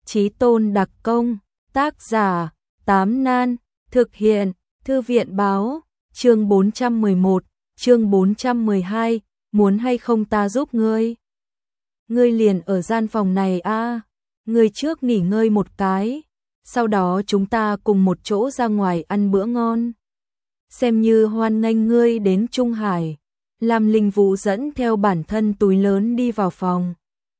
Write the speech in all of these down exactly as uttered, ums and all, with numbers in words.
Chí tôn đặc công, tác giả, Tám Nan, thực hiện, Thư viện báo, chương bốn trăm mười một, chương bốn trăm mười hai, muốn hay không ta giúp ngươi? Ngươi liền ở gian phòng này a, à? Ngươi trước nghỉ ngơi một cái, sau đó chúng ta cùng một chỗ ra ngoài ăn bữa ngon. Xem như hoan nghênh ngươi đến Trung Hải. Lam Linh Vũ dẫn theo bản thân túi lớn đi vào phòng.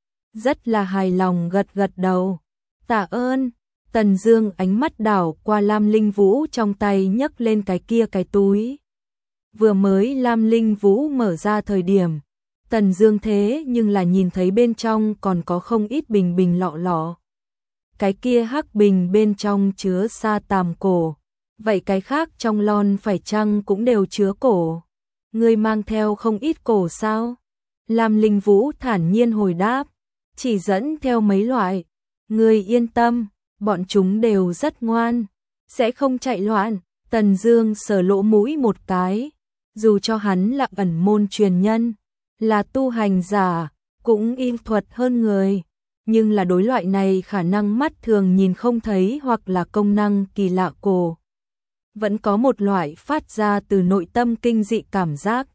Rất là hài lòng gật gật đầu. Tạ ơn. Tần Dương ánh mắt đảo qua Lam Linh Vũ trong tay nhấc lên cái kia cái túi. Vừa mới Lam Linh Vũ mở ra thời điểm, Tần Dương thế nhưng là nhìn thấy bên trong còn có không ít bình bình lọ lọ. Cái kia hắc bình bên trong chứa sa tàm cổ, vậy cái khác trong lon phải chăng cũng đều chứa cổ? Ngươi mang theo không ít cổ sao? Lam Linh Vũ thản nhiên hồi đáp, chỉ dẫn theo mấy loại. Ngươi yên tâm, bọn chúng đều rất ngoan, sẽ không chạy loạn. Tần Dương sờ lỗ mũi một cái, dù cho hắn là ẩn môn truyền nhân, là tu hành giả, cũng y thuật hơn người, nhưng là đối loại này khả năng mắt thường nhìn không thấy hoặc là công năng kỳ lạ cổ, vẫn có một loại phát ra từ nội tâm kinh dị cảm giác.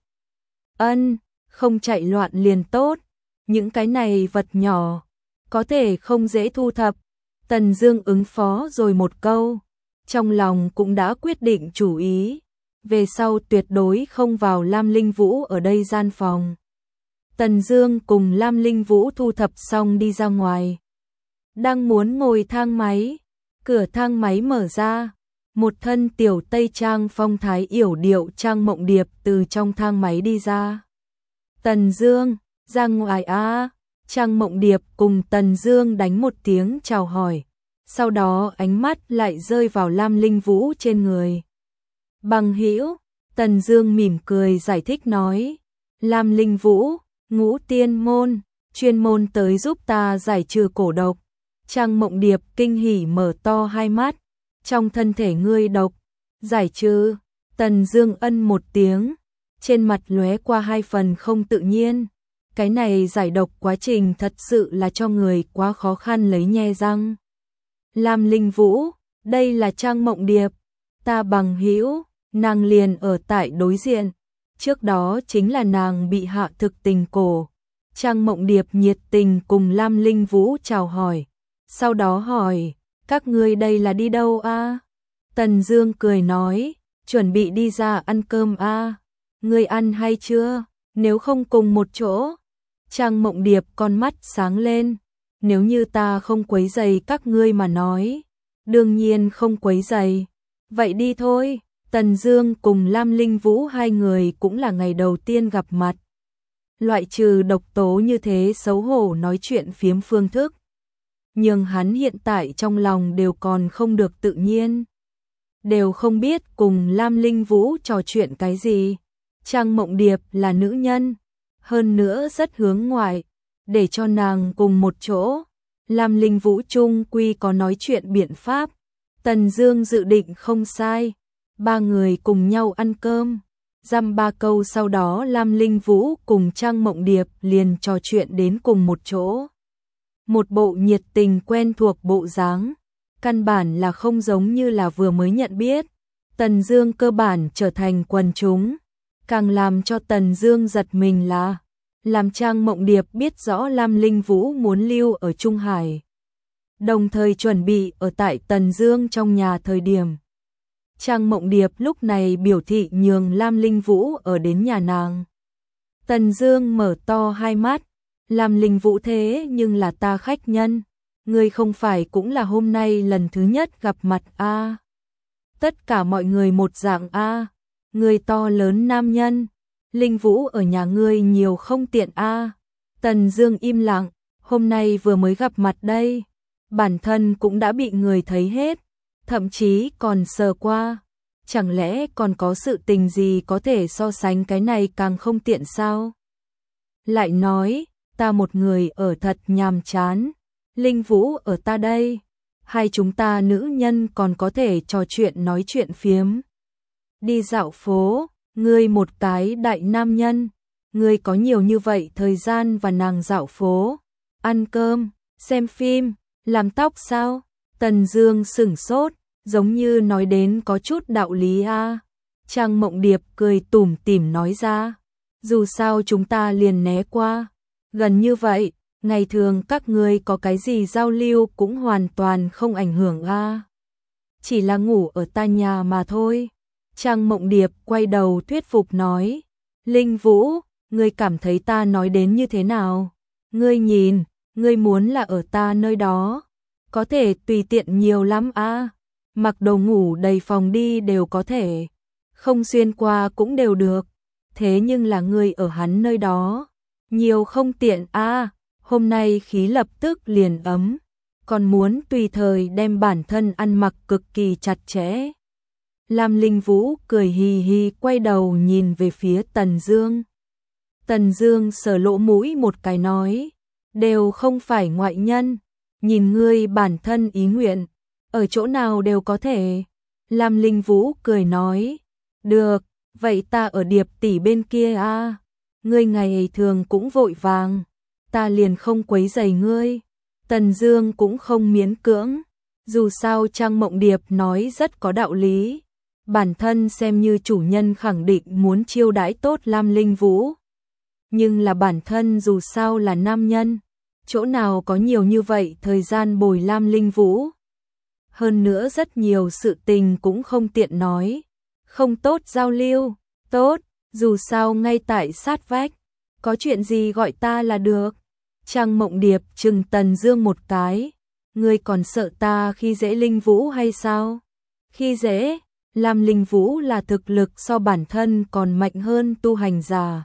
Ân, không chạy loạn liền tốt, những cái này vật nhỏ, có thể không dễ thu thập. Tần Dương ứng phó rồi một câu, trong lòng cũng đã quyết định chủ ý, về sau tuyệt đối không vào Lam Linh Vũ ở đây gian phòng. Tần Dương cùng Lam Linh Vũ thu thập xong đi ra ngoài. Đang muốn ngồi thang máy, cửa thang máy mở ra, một thân tiểu tây trang phong thái yểu điệu Trang Mộng Điệp từ trong thang máy đi ra. Tần Dương, ra ngoài a. Trang Mộng Điệp cùng Tần Dương đánh một tiếng chào hỏi, sau đó ánh mắt lại rơi vào Lam Linh Vũ trên người. Bằng hữu, Tần Dương mỉm cười giải thích nói, Lam Linh Vũ, Ngũ Tiên môn, chuyên môn tới giúp ta giải trừ cổ độc. Trang Mộng Điệp kinh hỉ mở to hai mắt, trong thân thể ngươi độc, giải trừ? Tần Dương ân một tiếng, trên mặt lóe qua hai phần không tự nhiên. Cái này giải độc quá trình thật sự là cho người quá khó khăn lấy nhe răng. Lam Linh Vũ, đây là Trang Mộng Điệp, ta bằng hữu, nàng liền ở tại đối diện. Trước đó chính là nàng bị hạ thực tình cổ. Trang Mộng Điệp nhiệt tình cùng Lam Linh Vũ chào hỏi, sau đó hỏi, các ngươi đây là đi đâu a? Tần Dương cười nói, chuẩn bị đi ra ăn cơm a. Ngươi ăn hay chưa? Nếu không cùng một chỗ? Trang Mộng Điệp con mắt sáng lên, nếu như ta không quấy rầy các ngươi mà nói, đương nhiên không quấy rầy. Vậy đi thôi. Tần Dương cùng Lam Linh Vũ hai người cũng là ngày đầu tiên gặp mặt. Loại trừ độc tố như thế xấu hổ nói chuyện phiếm phương thức, nhưng hắn hiện tại trong lòng đều còn không được tự nhiên, đều không biết cùng Lam Linh Vũ trò chuyện cái gì. Trang Mộng Điệp là nữ nhân, hơn nữa rất hướng ngoại, để cho nàng cùng một chỗ, Lam Linh Vũ chung quy có nói chuyện biện pháp. Tần Dương dự định không sai, ba người cùng nhau ăn cơm, dăm ba câu sau đó Lam Linh Vũ cùng Trang Mộng Điệp liền trò chuyện đến cùng một chỗ. Một bộ nhiệt tình quen thuộc bộ dáng, căn bản là không giống như là vừa mới nhận biết. Tần Dương cơ bản trở thành quần chúng, càng làm cho Tần Dương giật mình là, làm Trang Mộng Điệp biết rõ Lam Linh Vũ muốn lưu ở Trung Hải, đồng thời chuẩn bị ở tại Tần Dương trong nhà thời điểm. Trang Mộng Điệp lúc này biểu thị nhường Lam Linh Vũ ở đến nhà nàng. Tần Dương mở to hai mắt, Lam Linh Vũ thế nhưng là ta khách nhân, ngươi không phải cũng là hôm nay lần thứ nhất gặp mặt a? À? Tất cả mọi người một dạng a, à? Ngươi to lớn nam nhân, Linh Vũ ở nhà ngươi nhiều không tiện a. À? Tần Dương im lặng, hôm nay vừa mới gặp mặt đây, bản thân cũng đã bị người thấy hết, thậm chí còn sờ qua, chẳng lẽ còn có sự tình gì có thể so sánh cái này càng không tiện sao? Lại nói, ta một người ở thật nhàm chán, Linh Vũ ở ta đây, hai chúng ta nữ nhân còn có thể trò chuyện nói chuyện phiếm. Đi dạo phố, ngươi một cái đại nam nhân, ngươi có nhiều như vậy thời gian và nàng dạo phố, ăn cơm, xem phim, Làm tóc sao? Tần Dương sững sốt, giống như nói đến có chút đạo lý a. Trang Mộng Điệp cười tủm tỉm nói ra, dù sao chúng ta liền né qua, gần như vậy, ngày thường các ngươi có cái gì giao lưu cũng hoàn toàn không ảnh hưởng a. Chỉ là ngủ ở ta nhà mà thôi. Trang Mộng Điệp quay đầu thuyết phục nói, Linh Vũ, ngươi cảm thấy ta nói đến như thế nào? Ngươi nhìn, ngươi muốn là ở ta nơi đó, có thể tùy tiện nhiều lắm a. Mặc đồ ngủ đầy phòng đi đều có thể, không xuyên qua cũng đều được, thế nhưng là ngươi ở hắn nơi đó, nhiều không tiện a. Hôm nay khí lập tức liền ấm, còn muốn tùy thời đem bản thân ăn mặc cực kỳ chặt chẽ. Lam Linh Vũ cười hì hì quay đầu nhìn về phía Tần Dương. Tần Dương sờ lỗ mũi một cái nói, đều không phải ngoại nhân, nhìn ngươi bản thân ý nguyện, ở chỗ nào đều có thể. Lam Linh Vũ cười nói, được, vậy ta ở Điệp tỷ bên kia a, ngươi ngày thường cũng vội vàng, ta liền không quấy rầy ngươi. Tần Dương cũng không miễn cưỡng, dù sao Trang Mộng Điệp nói rất có đạo lý, bản thân xem như chủ nhân khẳng định muốn chiêu đãi tốt Lam Linh Vũ. Nhưng là bản thân dù sao là nam nhân, chỗ nào có nhiều như vậy thời gian bồi Lam Linh Vũ. Hơn nữa rất nhiều sự tình cũng không tiện nói, không tốt giao lưu, tốt, dù sao ngay tại sát vách, có chuyện gì gọi ta là được. Trang Mộng Điệp trừng Tần Dương một cái, ngươi còn sợ ta khi dễ Linh Vũ hay sao? Khi dễ, Lam Linh Vũ là thực lực so bản thân còn mạnh hơn tu hành giả.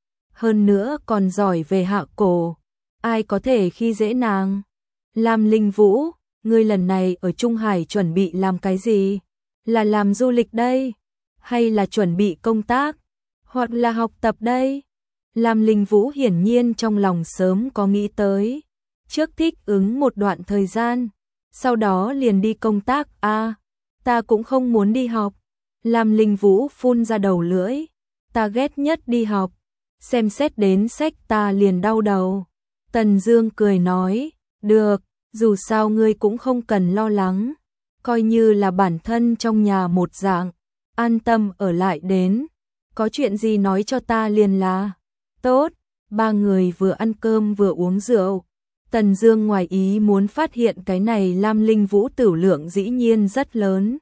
Hơn nữa còn giỏi về hạ cổ, ai có thể khi dễ nàng? Lam Linh Vũ, ngươi lần này ở Trung Hải chuẩn bị làm cái gì? Là làm du lịch đây? Hay là chuẩn bị công tác? Hoặc là học tập đây? Lam Linh Vũ hiển nhiên trong lòng sớm có nghĩ tới, trước thích ứng một đoạn thời gian, sau đó liền đi công tác a. À, ta cũng không muốn đi học. Lam Linh Vũ phun ra đầu lưỡi, ta ghét nhất đi học, xem xét đến sách ta liền đau đầu. Tần Dương cười nói, được, dù sao ngươi cũng không cần lo lắng, coi như là bản thân trong nhà một dạng, an tâm ở lại đến, có chuyện gì nói cho ta liền là. Tốt, ba người vừa ăn cơm vừa uống rượu. Tần Dương ngoài ý muốn phát hiện cái này Lam Linh Vũ tửu lượng dĩ nhiên rất lớn.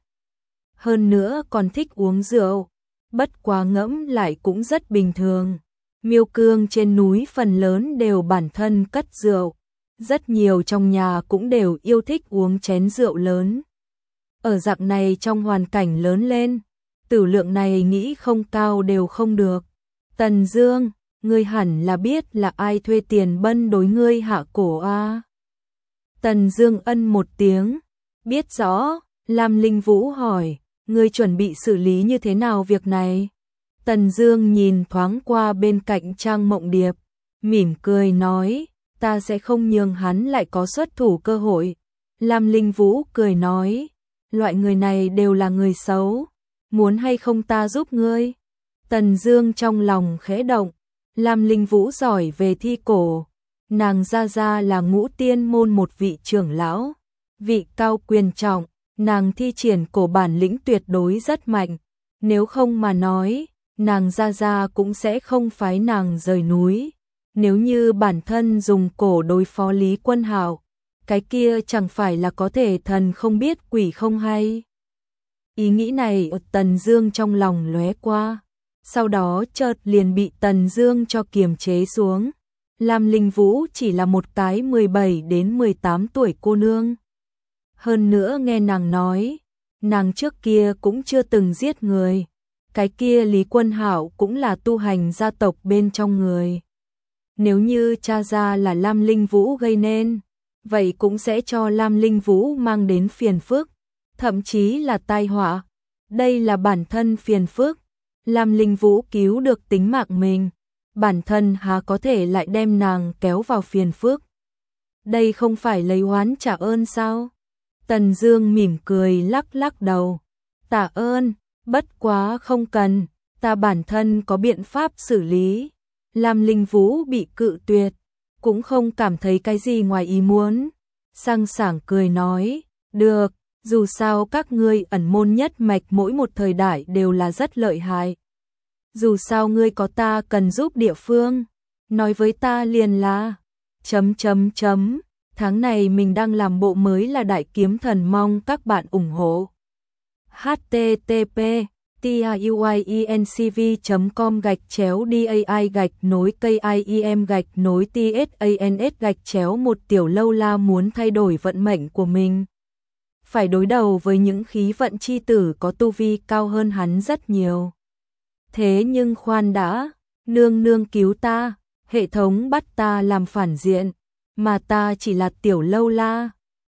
Hơn nữa còn thích uống rượu, bất quá ngẫm lại cũng rất bình thường. Miêu Cương trên núi phần lớn đều bản thân cất rượu, rất nhiều trong nhà cũng đều yêu thích uống chén rượu lớn. Ở dạng này trong hoàn cảnh lớn lên, tửu lượng này nghĩ không cao đều không được. Tần Dương, ngươi hẳn là biết là ai thuê tiền bân đối ngươi hạ cổ a. Tần Dương ân một tiếng, biết rõ. Lam Linh Vũ hỏi, ngươi chuẩn bị xử lý như thế nào việc này? Tần Dương nhìn thoáng qua bên cạnh Trang Mộng Điệp, mỉm cười nói, ta sẽ không nhường hắn lại có xuất thủ cơ hội. Lam Linh Vũ cười nói, loại người này đều là người xấu, muốn hay không ta giúp ngươi? Tần Dương trong lòng khẽ động, Lam Linh Vũ giỏi về thi cổ, nàng gia gia là Ngũ Tiên môn một vị trưởng lão, vị cao quyền trọng, nàng thi triển cổ bản lĩnh tuyệt đối rất mạnh, nếu không mà nói, nàng gia gia cũng sẽ không phái nàng rời núi. Nếu như bản thân dùng cổ đối phó Lý Quân Hạo, cái kia chẳng phải là có thể thần không biết quỷ không hay. Ý nghĩ này ở Tần Dương trong lòng lóe qua, sau đó chợt liền bị Tần Dương cho kiềm chế xuống. Lam Linh Vũ chỉ là một cái mười bảy đến mười tám tuổi cô nương. Hơn nữa nghe nàng nói, nàng trước kia cũng chưa từng giết người. Cái kia Lý Quân Hạo cũng là tu hành gia tộc bên trong người. Nếu như cha ra là Lam Linh Vũ gây nên, vậy cũng sẽ cho Lam Linh Vũ mang đến phiền phức, thậm chí là tai họa. Đây là bản thân phiền phức. Lam Linh Vũ cứu được tính mạng mình, bản thân há có thể lại đem nàng kéo vào phiền phức. Đây không phải lấy oán trả ơn sao? Tần Dương mỉm cười lắc lắc đầu. Tạ ơn, bất quá không cần, ta bản thân có biện pháp xử lý. Lam Linh Vũ bị cự tuyệt, cũng không cảm thấy cái gì ngoài ý muốn. sang sảng cười nói, được, dù sao các ngươi ẩn môn nhất mạch mỗi một thời đại đều là rất lợi hại. Dù sao ngươi có ta cần giúp địa phương, nói với ta liền là, chấm chấm chấm, tháng này mình đang làm bộ mới là Đại Kiếm Thần mong các bạn ủng hộ. h t t p tiuyencv chấm com gạch chéo dai gạch nối kim gạch nối tsans gạch chéo một Tiểu Lâu La muốn thay đổi vận mệnh của mình. Phải đối đầu với những khí vận chi tử có tu vi cao hơn hắn rất nhiều. Thế nhưng khoan đã, nương nương cứu ta, hệ thống bắt ta làm phản diện, mà ta chỉ là Tiểu Lâu La.